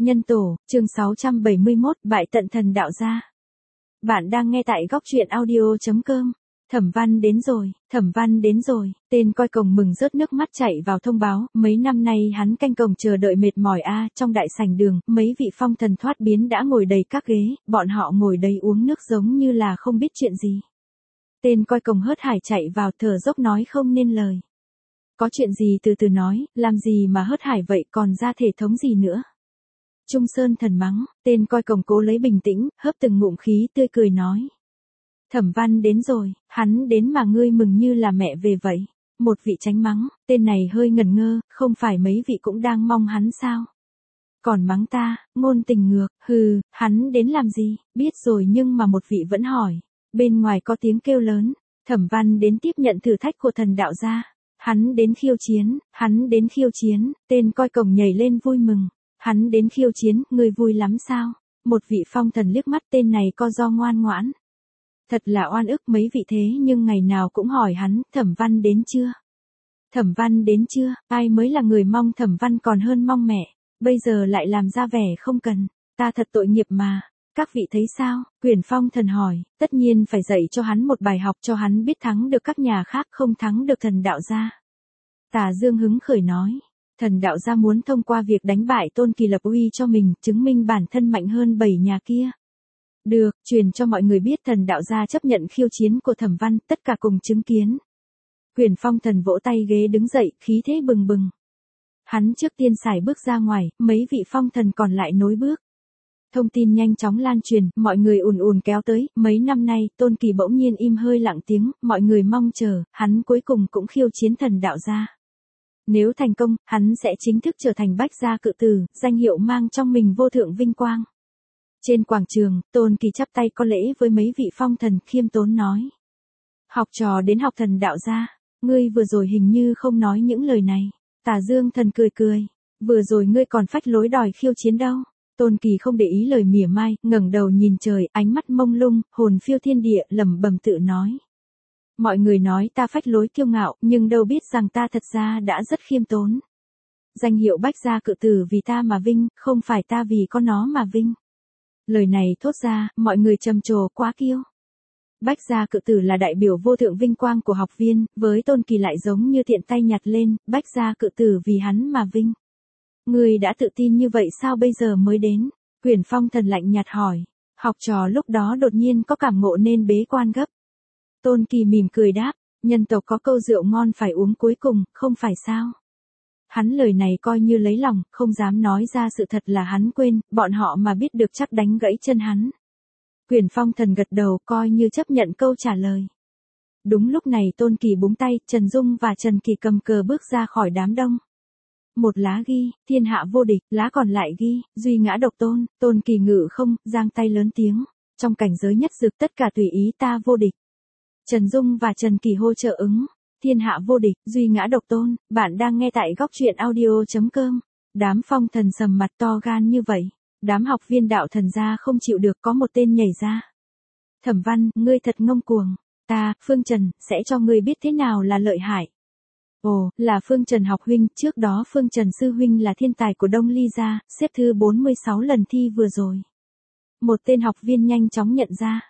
Nhân tổ, chương 671, bại tận thần đạo gia. Bạn đang nghe tại góc truyện audio.com. Thẩm Văn đến rồi, Thẩm Văn đến rồi, tên coi cổng mừng rớt nước mắt chạy vào thông báo, mấy năm nay hắn canh cổng chờ đợi mệt mỏi trong đại sảnh đường, mấy vị phong thần thoát biến đã ngồi đầy các ghế, bọn họ ngồi đầy uống nước giống như là không biết chuyện gì. Tên coi cổng hớt hải chạy vào thở dốc nói không nên lời. Có chuyện gì từ từ nói, làm gì mà hớt hải vậy còn ra thể thống gì nữa. Trung Sơn thần mắng, tên coi cổng cố lấy bình tĩnh, hớp từng ngụm khí tươi cười nói. Thẩm Văn đến rồi, hắn đến mà ngươi mừng như là mẹ về vậy. Một vị tránh mắng, tên này hơi ngẩn ngơ, không phải mấy vị cũng đang mong hắn sao? Còn mắng ta, ngôn tình ngược, hừ, hắn đến làm gì, biết rồi nhưng mà một vị vẫn hỏi. Bên ngoài có tiếng kêu lớn, Thẩm Văn đến tiếp nhận thử thách của thần đạo gia. Hắn đến khiêu chiến, tên coi cổng nhảy lên vui mừng. Hắn đến khiêu chiến, ngươi vui lắm sao? Một vị phong thần liếc mắt tên này co do ngoan ngoãn. Thật là oan ức mấy vị thế nhưng ngày nào cũng hỏi hắn, Thẩm Văn đến chưa? Thẩm Văn đến chưa? Ai mới là người mong Thẩm Văn còn hơn mong mẹ, bây giờ lại làm ra vẻ không cần, ta thật tội nghiệp mà. Các vị thấy sao? Quyền phong thần hỏi, tất nhiên phải dạy cho hắn một bài học cho hắn biết thắng được các nhà khác không thắng được thần đạo gia. Tả Dương hứng khởi nói. Thần đạo gia muốn thông qua việc đánh bại Tôn Kỳ lập uy cho mình, chứng minh bản thân mạnh hơn 7 nhà kia. Được, truyền cho mọi người biết thần đạo gia chấp nhận khiêu chiến của Thẩm Văn, tất cả cùng chứng kiến. Quyền phong thần vỗ tay ghế đứng dậy, khí thế bừng bừng. Hắn trước tiên xài bước ra ngoài, mấy vị phong thần còn lại nối bước. Thông tin nhanh chóng lan truyền, mọi người ùn ùn kéo tới, mấy năm nay, Tôn Kỳ bỗng nhiên im hơi lặng tiếng, mọi người mong chờ, hắn cuối cùng cũng khiêu chiến thần đạo gia. Nếu thành công, hắn sẽ chính thức trở thành Bách Gia Cự Tử, danh hiệu mang trong mình vô thượng vinh quang. Trên quảng trường, Tôn Kỳ chắp tay có lễ với mấy vị phong thần khiêm tốn nói. Học trò đến học thần đạo gia, ngươi vừa rồi hình như không nói những lời này. Tả Dương thần cười cười, vừa rồi ngươi còn phách lối đòi khiêu chiến đâu. Tôn Kỳ không để ý lời mỉa mai, ngẩng đầu nhìn trời, ánh mắt mông lung, hồn phiêu thiên địa, lẩm bẩm tự nói. Mọi người nói ta phách lối kiêu ngạo, nhưng đâu biết rằng ta thật ra đã rất khiêm tốn. Danh hiệu Bách Gia Cự Tử vì ta mà vinh, không phải ta vì có nó mà vinh. Lời này thốt ra, mọi người trầm trồ quá kiêu. Bách Gia Cự Tử là đại biểu vô thượng vinh quang của học viên, với Tôn Kỳ lại giống như tiện tay nhặt lên, Bách Gia Cự Tử vì hắn mà vinh. Người đã tự tin như vậy sao bây giờ mới đến? Quyền phong thần lạnh nhạt hỏi. Học trò lúc đó đột nhiên có cảm ngộ nên bế quan gấp. Tôn Kỳ mỉm cười đáp, nhân tộc có câu rượu ngon phải uống cuối cùng, không phải sao? Hắn lời này coi như lấy lòng, không dám nói ra sự thật là hắn quên, bọn họ mà biết được chắc đánh gãy chân hắn. Quyền phong thần gật đầu coi như chấp nhận câu trả lời. Đúng lúc này Tôn Kỳ búng tay, Trần Dung và Trần Kỳ cầm cờ bước ra khỏi đám đông. Một lá ghi, thiên hạ vô địch, lá còn lại ghi, duy ngã độc tôn, Tôn Kỳ ngự không, giang tay lớn tiếng. Trong cảnh giới nhất dực tất cả tùy ý ta vô địch. Trần Dung và Trần Kỳ hô trợ ứng. Thiên hạ vô địch, duy ngã độc tôn, bạn đang nghe tại góc truyện audio.com. Đám phong thần sầm mặt to gan như vậy. Đám học viên đạo thần gia không chịu được có một tên nhảy ra. Thẩm Văn, ngươi thật ngông cuồng. Ta, Phương Trần, sẽ cho ngươi biết thế nào là lợi hại. Ồ, là Phương Trần học huynh, trước đó Phương Trần sư huynh là thiên tài của Đông Ly gia, xếp thứ 46 lần thi vừa rồi. Một tên học viên nhanh chóng nhận ra.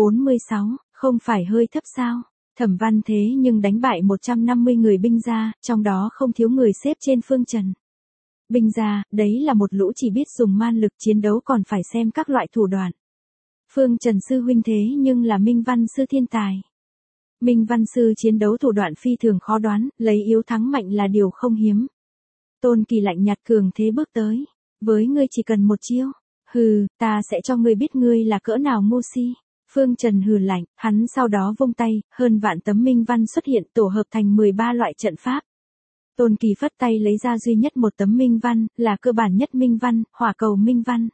46, không phải hơi thấp sao? Thẩm Văn thế nhưng đánh bại 150 người binh gia, trong đó không thiếu người xếp trên Phương Trần. Binh gia, đấy là một lũ chỉ biết dùng man lực chiến đấu còn phải xem các loại thủ đoạn. Phương Trần sư huynh thế nhưng là Minh Văn sư thiên tài. Minh Văn sư chiến đấu thủ đoạn phi thường khó đoán, lấy yếu thắng mạnh là điều không hiếm. Tôn Kỳ lạnh nhạt cường thế bước tới. Với ngươi chỉ cần một chiêu. Hừ, ta sẽ cho ngươi biết ngươi là cỡ nào ngu si. Phương Trần hừ lạnh, hắn sau đó vung tay, hơn vạn tấm minh văn xuất hiện tổ hợp thành 13 loại trận pháp. Tôn Kỳ phất tay lấy ra duy nhất một tấm minh văn, là cơ bản nhất minh văn, hỏa cầu minh văn.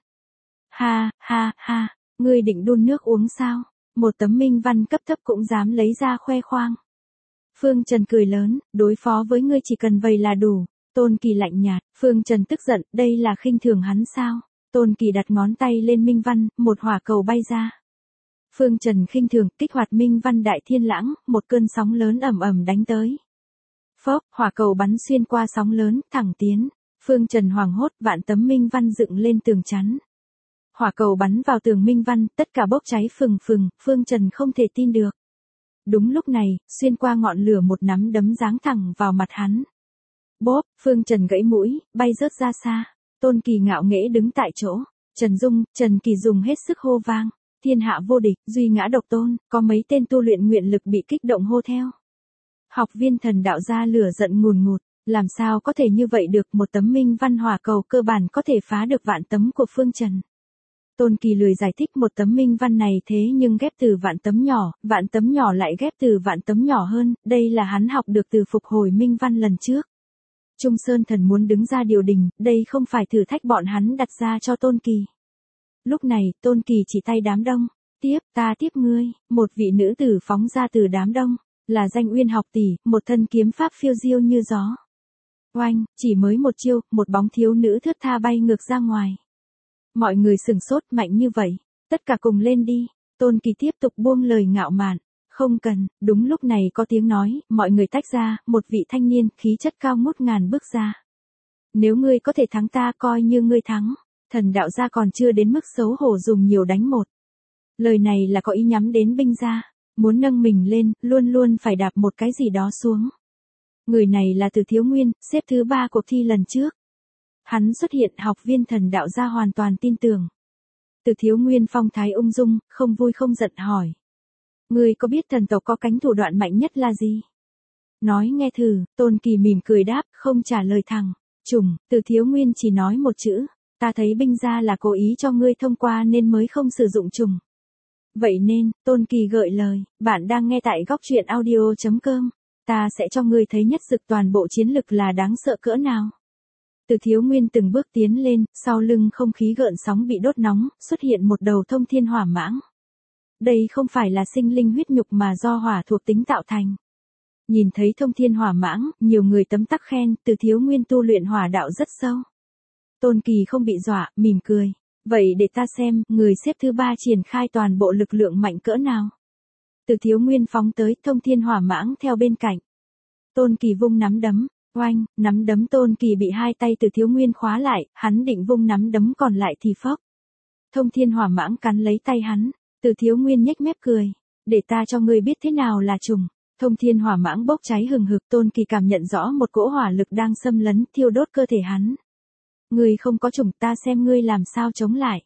Ha, ha, ha, ngươi định đun nước uống sao? Một tấm minh văn cấp thấp cũng dám lấy ra khoe khoang. Phương Trần cười lớn, đối phó với ngươi chỉ cần vậy là đủ. Tôn Kỳ lạnh nhạt, Phương Trần tức giận, đây là khinh thường hắn sao? Tôn Kỳ đặt ngón tay lên minh văn, một hỏa cầu bay ra. Phương Trần khinh thường, kích hoạt minh văn đại thiên lãng, một cơn sóng lớn ầm ầm đánh tới. Phốc, hỏa cầu bắn xuyên qua sóng lớn, thẳng tiến. Phương Trần hoảng hốt, vạn tấm minh văn dựng lên tường chắn. Hỏa cầu bắn vào tường minh văn, tất cả bốc cháy phừng phừng, Phương Trần không thể tin được. Đúng lúc này, xuyên qua ngọn lửa một nắm đấm giáng thẳng vào mặt hắn. Bốp, Phương Trần gãy mũi, bay rớt ra xa. Tôn Kỳ ngạo nghễ đứng tại chỗ. Trần Dung, Trần Kỳ dùng hết sức hô vang. Thiên hạ vô địch, duy ngã độc tôn, có mấy tên tu luyện nguyện lực bị kích động hô theo. Học viên Thần Đạo gia lửa giận ngùn ngụt, làm sao có thể như vậy được, một tấm minh văn hỏa cầu cơ bản có thể phá được vạn tấm của Phương Trần. Tôn Kỳ lười giải thích một tấm minh văn này thế nhưng ghép từ vạn tấm nhỏ lại ghép từ vạn tấm nhỏ hơn, đây là hắn học được từ phục hồi minh văn lần trước. Trung Sơn Thần muốn đứng ra điều đình, đây không phải thử thách bọn hắn đặt ra cho Tôn Kỳ. Lúc này, Tôn Kỳ chỉ tay đám đông, ta tiếp ngươi, một vị nữ tử phóng ra từ đám đông, là Danh Uyên học tỷ, một thân kiếm pháp phiêu diêu như gió. Oanh, chỉ mới một chiêu, một bóng thiếu nữ thướt tha bay ngược ra ngoài. Mọi người sửng sốt, mạnh như vậy, tất cả cùng lên đi. Tôn Kỳ tiếp tục buông lời ngạo mạn, không cần. Đúng lúc này có tiếng nói, mọi người tách ra, một vị thanh niên, khí chất cao ngút ngàn bước ra. Nếu ngươi có thể thắng ta coi như ngươi thắng, Thần Đạo gia còn chưa đến mức xấu hổ dùng nhiều đánh một. Lời này là có ý nhắm đến binh gia, muốn nâng mình lên, luôn luôn phải đạp một cái gì đó xuống. Người này là Từ Thiếu Nguyên, xếp thứ 3 cuộc thi lần trước. Hắn xuất hiện, học viên Thần Đạo gia hoàn toàn tin tưởng. Từ Thiếu Nguyên phong thái ung dung, không vui không giận hỏi. Ngươi có biết thần tộc có cánh thủ đoạn mạnh nhất là gì? Nói nghe thử. Tôn Kỳ mỉm cười đáp, không trả lời thẳng. Trùng. Từ Thiếu Nguyên chỉ nói một chữ. Ta thấy binh gia là cố ý cho ngươi thông qua nên mới không sử dụng trùng. Vậy nên, Tôn Kỳ gợi lời, bạn đang nghe tại góc truyện audio.com. Ta sẽ cho ngươi thấy nhất dực toàn bộ chiến lực là đáng sợ cỡ nào. Từ Thiếu Nguyên từng bước tiến lên, sau lưng không khí gợn sóng bị đốt nóng, xuất hiện một đầu thông thiên hỏa mãng. Đây không phải là sinh linh huyết nhục mà do hỏa thuộc tính tạo thành. Nhìn thấy thông thiên hỏa mãng, nhiều người tấm tắc khen, Từ Thiếu Nguyên tu luyện hỏa đạo rất sâu. Tôn Kỳ không bị dọa, mỉm cười. Vậy để ta xem, người xếp thứ 3 triển khai toàn bộ lực lượng mạnh cỡ nào. Từ Thiếu Nguyên phóng tới, thông thiên hỏa mãng theo bên cạnh. Tôn Kỳ vung nắm đấm. Oanh, nắm đấm Tôn Kỳ bị hai tay Từ Thiếu Nguyên khóa lại, hắn định vung nắm đấm còn lại thì phốc. Thông thiên hỏa mãng cắn lấy tay hắn, Từ Thiếu Nguyên nhếch mép cười. Để ta cho ngươi biết thế nào là trùng. Thông thiên hỏa mãng bốc cháy hừng hực, Tôn Kỳ cảm nhận rõ một cỗ hỏa lực đang xâm lấn, thiêu đốt cơ thể hắn. Ngươi không có trùng, ta xem ngươi làm sao chống lại.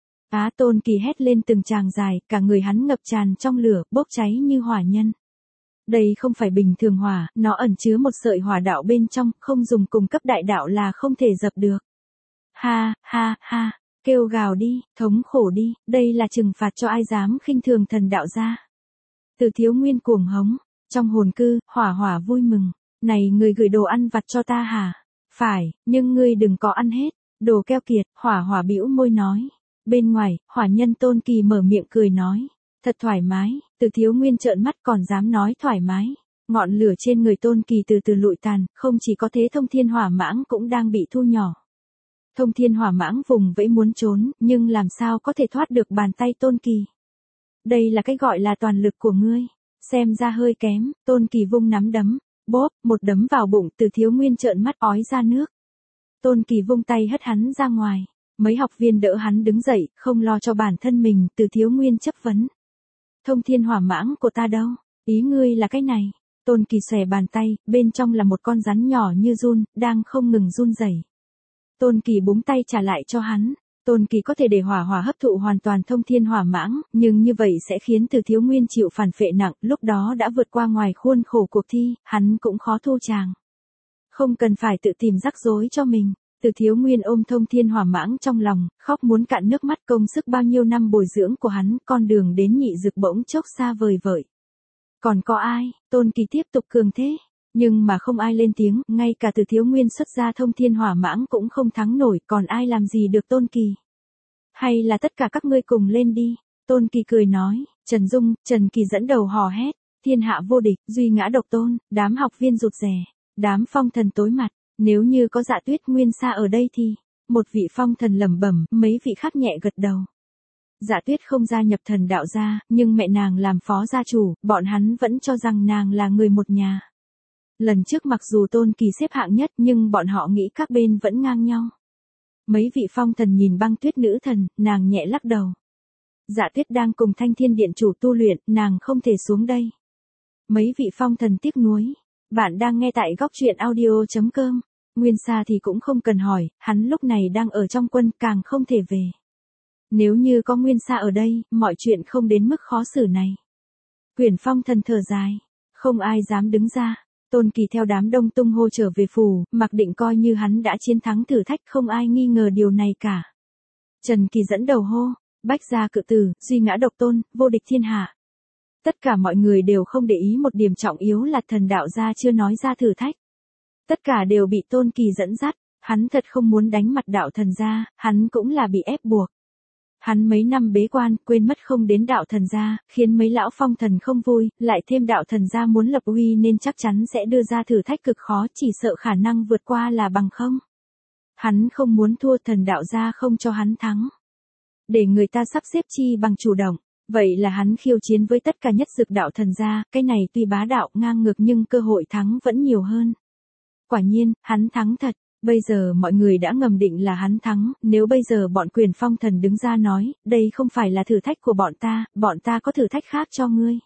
Tôn Kỳ hét lên từng tràng dài, cả người hắn ngập tràn trong lửa, bốc cháy như hỏa nhân. Đây không phải bình thường hỏa, nó ẩn chứa một sợi hỏa đạo bên trong, không dùng cùng cấp đại đạo là không thể dập được. Ha, ha, ha, kêu gào đi, thống khổ đi, đây là trừng phạt cho ai dám khinh thường Thần Đạo gia. Từ Thiếu Nguyên cuồng hống, trong hồn cư, hỏa vui mừng. Này người gửi đồ ăn vặt cho ta hả? Phải, nhưng ngươi đừng có ăn hết. Đồ keo kiệt, hỏa bĩu môi nói. Bên ngoài, hỏa nhân Tôn Kỳ mở miệng cười nói. Thật thoải mái. Từ Thiếu Nguyên trợn mắt còn dám nói thoải mái. Ngọn lửa trên người Tôn Kỳ từ từ lụi tàn, không chỉ có thế thông thiên hỏa mãng cũng đang bị thu nhỏ. Thông thiên hỏa mãng vùng vẫy muốn trốn, nhưng làm sao có thể thoát được bàn tay Tôn Kỳ. Đây là cái gọi là toàn lực của ngươi. Xem ra hơi kém, Tôn Kỳ vung nắm đấm. Bốp, một đấm vào bụng, Từ Thiếu Nguyên trợn mắt ói ra nước. Tôn Kỳ vung tay hất hắn ra ngoài. Mấy học viên đỡ hắn đứng dậy, không lo cho bản thân mình, Từ Thiếu Nguyên chấp vấn. Thông thiên hỏa mãng của ta đâu? Ý ngươi là cái này. Tôn Kỳ xòe bàn tay, bên trong là một con rắn nhỏ như giun, đang không ngừng run rẩy. Tôn Kỳ búng tay trả lại cho hắn. Tôn Kỳ có thể để hỏa hấp thụ hoàn toàn thông thiên hỏa mãng, nhưng như vậy sẽ khiến Từ Thiếu Nguyên chịu phản phệ nặng, lúc đó đã vượt qua ngoài khuôn khổ cuộc thi, hắn cũng khó thu chàng. Không cần phải tự tìm rắc rối cho mình. Từ Thiếu Nguyên ôm thông thiên hỏa mãng trong lòng, khóc muốn cạn nước mắt, công sức bao nhiêu năm bồi dưỡng của hắn, con đường đến nhị dực bỗng chốc xa vời vợi. Còn có ai? Tôn Kỳ tiếp tục cường thế. Nhưng mà không ai lên tiếng, ngay cả Từ Thiếu Nguyên xuất ra thông thiên hỏa mãng cũng không thắng nổi, còn ai làm gì được Tôn Kỳ. Hay là tất cả các ngươi cùng lên đi. Tôn Kỳ cười nói. Trần Dung, Trần Kỳ dẫn đầu hò hét. Thiên hạ vô địch, duy ngã độc tôn. Đám học viên rụt rè. Đám phong thần tối mặt. Nếu như có Dạ Tuyết Nguyên Sa ở đây thì. Một vị phong thần lẩm bẩm, mấy vị khác nhẹ gật đầu. Dạ Tuyết không gia nhập Thần Đạo gia, nhưng mẹ nàng làm phó gia chủ, bọn hắn vẫn cho rằng nàng là người một nhà. Lần trước mặc dù Tôn Kỳ xếp hạng nhất nhưng bọn họ nghĩ các bên vẫn ngang nhau. Mấy vị phong thần nhìn Băng Tuyết nữ thần, nàng nhẹ lắc đầu. Dạ Tuyết đang cùng Thanh Thiên Điện chủ tu luyện, nàng không thể xuống đây. Mấy vị phong thần tiếc nuối. Bạn đang nghe tại góc truyện audio.com. Nguyên Sa thì cũng không cần hỏi, hắn lúc này đang ở trong quân càng không thể về. Nếu như có Nguyên Sa ở đây, mọi chuyện không đến mức khó xử này. Quyển phong thần thở dài. Không ai dám đứng ra. Tôn Kỳ theo đám đông tung hô trở về phủ, mặc định coi như hắn đã chiến thắng thử thách, không ai nghi ngờ điều này cả. Trần Kỳ dẫn đầu hô, Bách gia cự tử, duy ngã độc tôn, vô địch thiên hạ. Tất cả mọi người đều không để ý một điểm trọng yếu là thần đạo gia chưa nói ra thử thách. Tất cả đều bị Tôn Kỳ dẫn dắt, hắn thật không muốn đánh mặt đạo thần gia, hắn cũng là bị ép buộc. Hắn mấy năm bế quan, quên mất không đến đạo thần gia, khiến mấy lão phong thần không vui, lại thêm đạo thần gia muốn lập uy nên chắc chắn sẽ đưa ra thử thách cực khó, chỉ sợ khả năng vượt qua là bằng không. Hắn không muốn thua, thần đạo gia không cho hắn thắng. Để người ta sắp xếp chi bằng chủ động, vậy là hắn khiêu chiến với tất cả nhất dực đạo thần gia, cái này tuy bá đạo ngang ngược nhưng cơ hội thắng vẫn nhiều hơn. Quả nhiên, hắn thắng thật. Bây giờ mọi người đã ngầm định là hắn thắng, nếu bây giờ bọn Quyền phong thần đứng ra nói, đây không phải là thử thách của bọn ta có thử thách khác cho ngươi.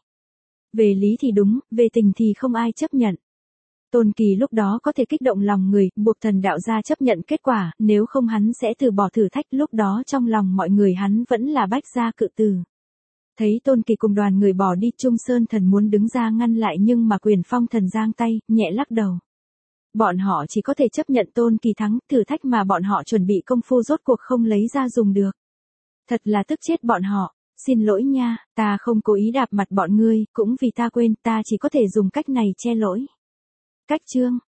Về lý thì đúng, về tình thì không ai chấp nhận. Tôn Kỳ lúc đó có thể kích động lòng người, buộc thần đạo gia chấp nhận kết quả, nếu không hắn sẽ từ bỏ thử thách, lúc đó trong lòng mọi người hắn vẫn là Bách gia cự tử. Thấy Tôn Kỳ cùng đoàn người bỏ đi, Trung Sơn thần muốn đứng ra ngăn lại nhưng mà Quyền phong thần giang tay, nhẹ lắc đầu. Bọn họ chỉ có thể chấp nhận Tôn Kỳ thắng, thử thách mà bọn họ chuẩn bị công phu rốt cuộc không lấy ra dùng được. Thật là tức chết bọn họ, xin lỗi nha, ta không cố ý đạp mặt bọn ngươi, cũng vì ta quên, ta chỉ có thể dùng cách này che lỗi. Cách chương